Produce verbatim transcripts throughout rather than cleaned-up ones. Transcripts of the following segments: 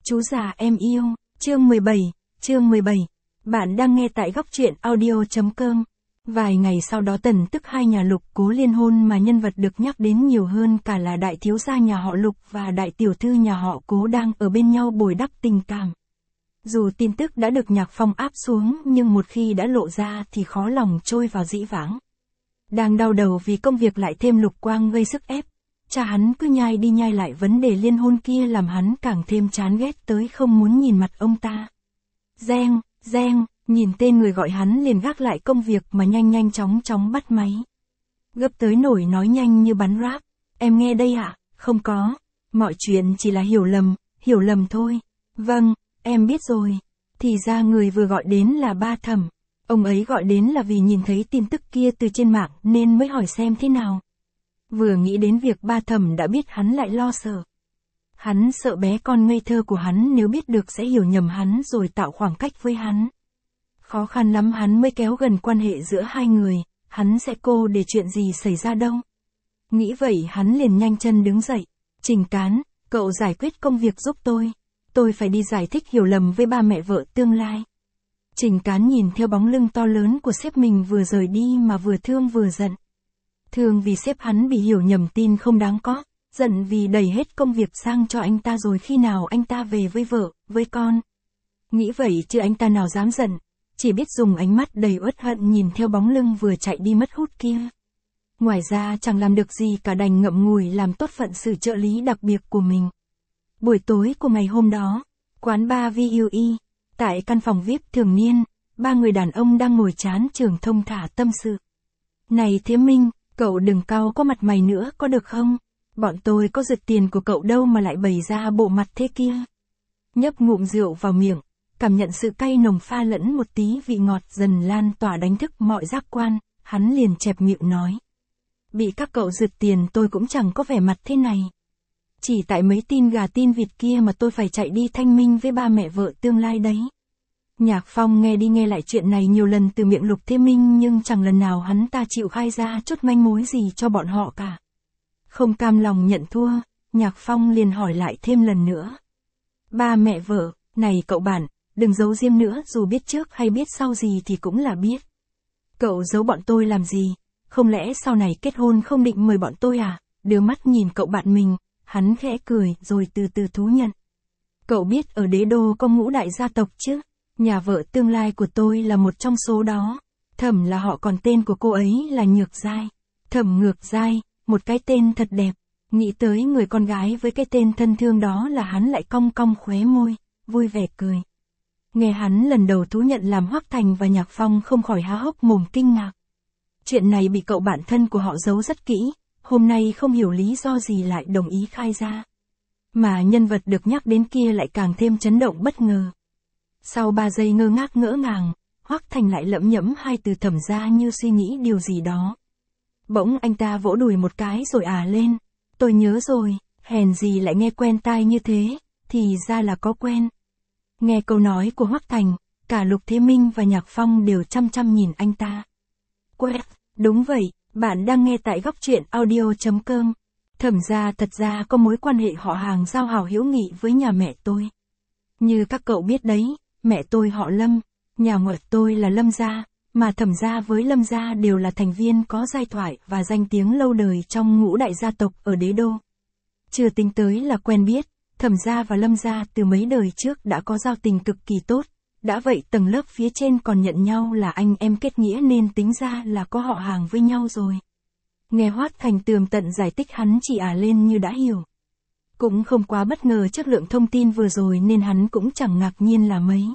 Chú già em yêu, chương mười bảy, chương mười bảy. Bạn đang nghe tại góc truyện audio.com. Vài ngày sau đó Tần tức hai nhà Lục Cố liên hôn mà nhân vật được nhắc đến nhiều hơn cả là đại thiếu gia nhà họ Lục và đại tiểu thư nhà họ Cố đang ở bên nhau bồi đắp tình cảm. Dù tin tức đã được Nhạc Phong áp xuống nhưng một khi đã lộ ra thì khó lòng trôi vào dĩ vãng. Đang đau đầu vì công việc lại thêm Lục Quang gây sức ép. Cha hắn cứ nhai đi nhai lại vấn đề liên hôn kia làm hắn càng thêm chán ghét tới không muốn nhìn mặt ông ta. Reng, reng, nhìn tên người gọi hắn liền gác lại công việc mà nhanh nhanh chóng chóng bắt máy. Gấp tới nổi nói nhanh như bắn ráp. Em nghe đây ạ, à? Không có. Mọi chuyện chỉ là hiểu lầm, hiểu lầm thôi. Vâng, em biết rồi. Thì ra người vừa gọi đến là ba Thẩm. Ông ấy gọi đến là vì nhìn thấy tin tức kia từ trên mạng nên mới hỏi xem thế nào. Vừa nghĩ đến việc ba Thẩm đã biết hắn lại lo sợ. Hắn sợ bé con ngây thơ của hắn nếu biết được sẽ hiểu nhầm hắn rồi tạo khoảng cách với hắn. Khó khăn lắm hắn mới kéo gần quan hệ giữa hai người, hắn sẽ cô để chuyện gì xảy ra đâu. Nghĩ vậy hắn liền nhanh chân đứng dậy. Trình Cán, cậu giải quyết công việc giúp tôi. Tôi phải đi giải thích hiểu lầm với ba mẹ vợ tương lai. Trình Cán nhìn theo bóng lưng to lớn của sếp mình vừa rời đi mà vừa thương vừa giận. Thương vì sếp hắn bị hiểu nhầm tin không đáng có, giận vì đẩy hết công việc sang cho anh ta rồi khi nào anh ta về với vợ, với con. Nghĩ vậy chứ anh ta nào dám giận, chỉ biết dùng ánh mắt đầy uất hận nhìn theo bóng lưng vừa chạy đi mất hút kia. Ngoài ra chẳng làm được gì cả đành ngậm ngùi làm tốt phận sự trợ lý đặc biệt của mình. Buổi tối của ngày hôm đó, quán bar vê u e, tại căn phòng vi ai pi thường niên, ba người đàn ông đang ngồi chán chường thông thả tâm sự. Này Thiếm Minh, cậu đừng cau có mặt mày nữa có được không? Bọn tôi có giật tiền của cậu đâu mà lại bày ra bộ mặt thế kia. Nhấp ngụm rượu vào miệng, cảm nhận sự cay nồng pha lẫn một tí vị ngọt dần lan tỏa đánh thức mọi giác quan, hắn liền chẹp miệng nói. Bị các cậu giật tiền tôi cũng chẳng có vẻ mặt thế này. Chỉ tại mấy tin gà tin vịt kia mà tôi phải chạy đi thanh minh với ba mẹ vợ tương lai đấy. Nhạc Phong nghe đi nghe lại chuyện này nhiều lần từ miệng Lục Thế Minh nhưng chẳng lần nào hắn ta chịu khai ra chút manh mối gì cho bọn họ cả. Không cam lòng nhận thua, Nhạc Phong liền hỏi lại thêm lần nữa. Ba mẹ vợ, này cậu bạn, đừng giấu diêm nữa dù biết trước hay biết sau gì thì cũng là biết. Cậu giấu bọn tôi làm gì, không lẽ sau này kết hôn không định mời bọn tôi à? Đưa mắt nhìn cậu bạn mình, hắn khẽ cười rồi từ từ thú nhận. Cậu biết ở đế đô có ngũ đại gia tộc chứ? Nhà vợ tương lai của tôi là một trong số đó. Thẩm là họ còn tên của cô ấy là Nhược Giai. Thẩm Ngược Giai, một cái tên thật đẹp. Nghĩ tới người con gái với cái tên thân thương đó là hắn lại cong cong khóe môi, vui vẻ cười. Nghe hắn lần đầu thú nhận làm Hoắc Thành và Nhạc Phong không khỏi há hốc mồm kinh ngạc. Chuyện này bị cậu bạn thân của họ giấu rất kỹ, hôm nay không hiểu lý do gì lại đồng ý khai ra. Mà nhân vật được nhắc đến kia lại càng thêm chấn động bất ngờ. Sau ba giây ngơ ngác ngỡ ngàng, Hoắc Thành lại lẩm nhẩm hai từ Thẩm ra như suy nghĩ điều gì đó. Bỗng anh ta vỗ đùi một cái rồi à lên. Tôi nhớ rồi, hèn gì lại nghe quen tai như thế, thì ra là có quen. Nghe câu nói của Hoắc Thành, cả Lục Thế Minh và Nhạc Phong đều chăm chăm nhìn anh ta. Quét, đúng vậy, bạn đang nghe tại góc truyện audio.com. Thẩm gia thật ra có mối quan hệ họ hàng giao hảo hữu nghị với nhà mẹ tôi. Như các cậu biết đấy, mẹ tôi họ Lâm, nhà ngoại tôi là Lâm gia, mà Thẩm gia với Lâm gia đều là thành viên có giai thoại và danh tiếng lâu đời trong ngũ đại gia tộc ở đế đô. Chưa tính tới là quen biết, Thẩm gia và Lâm gia từ mấy đời trước đã có giao tình cực kỳ tốt, đã vậy tầng lớp phía trên còn nhận nhau là anh em kết nghĩa nên tính ra là có họ hàng với nhau rồi. Nghe Hoắc Thành tường tận giải thích hắn chỉ à lên như đã hiểu. Cũng không quá bất ngờ chất lượng thông tin vừa rồi nên hắn cũng chẳng ngạc nhiên là mấy.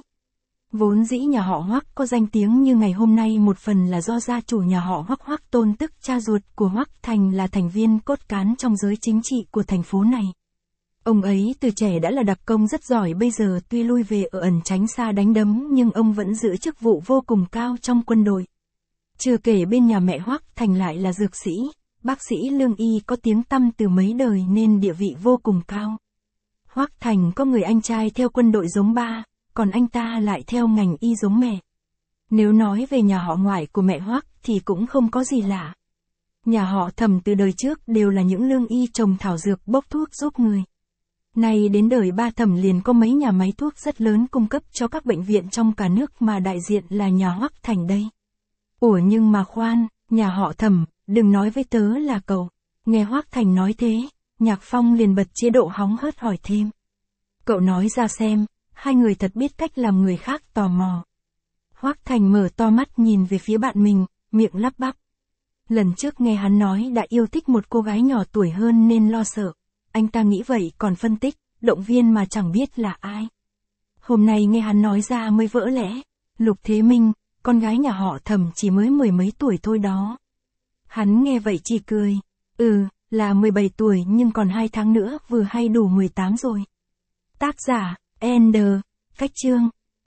Vốn dĩ nhà họ Hoắc có danh tiếng như ngày hôm nay một phần là do gia chủ nhà họ Hoắc Hoắc Tôn tức cha ruột của Hoắc Thành là thành viên cốt cán trong giới chính trị của thành phố này. Ông ấy từ trẻ đã là đặc công rất giỏi bây giờ tuy lui về ở ẩn tránh xa đánh đấm nhưng ông vẫn giữ chức vụ vô cùng cao trong quân đội. Chưa kể bên nhà mẹ Hoắc Thành lại là dược sĩ, bác sĩ lương y có tiếng tăm từ mấy đời nên địa vị vô cùng cao. Hoắc Thành có người anh trai theo quân đội giống ba, còn anh ta lại theo ngành y giống mẹ. Nếu nói về nhà họ ngoại của mẹ Hoắc thì cũng không có gì lạ. Nhà họ Thẩm từ đời trước đều là những lương y trồng thảo dược bốc thuốc giúp người. Nay đến đời ba Thẩm liền có mấy nhà máy thuốc rất lớn cung cấp cho các bệnh viện trong cả nước mà đại diện là nhà Hoắc Thành đây. Ủa nhưng mà khoan, nhà họ Thẩm, đừng nói với tớ là cậu. Nghe Hoắc Thành nói thế, Nhạc Phong liền bật chế độ hóng hớt hỏi thêm. Cậu nói ra xem, hai người thật biết cách làm người khác tò mò. Hoắc Thành mở to mắt nhìn về phía bạn mình, miệng lắp bắp. Lần trước nghe hắn nói đã yêu thích một cô gái nhỏ tuổi hơn nên lo sợ. Anh ta nghĩ vậy còn phân tích, động viên mà chẳng biết là ai. Hôm nay nghe hắn nói ra mới vỡ lẽ. Lục Thế Minh, con gái nhà họ Thẩm chỉ mới mười mấy tuổi thôi đó. Hắn nghe vậy chỉ cười. Ừ, là mười bảy tuổi nhưng còn hai tháng nữa vừa hay đủ mười tám rồi. Tác giả, Ender, cách chương.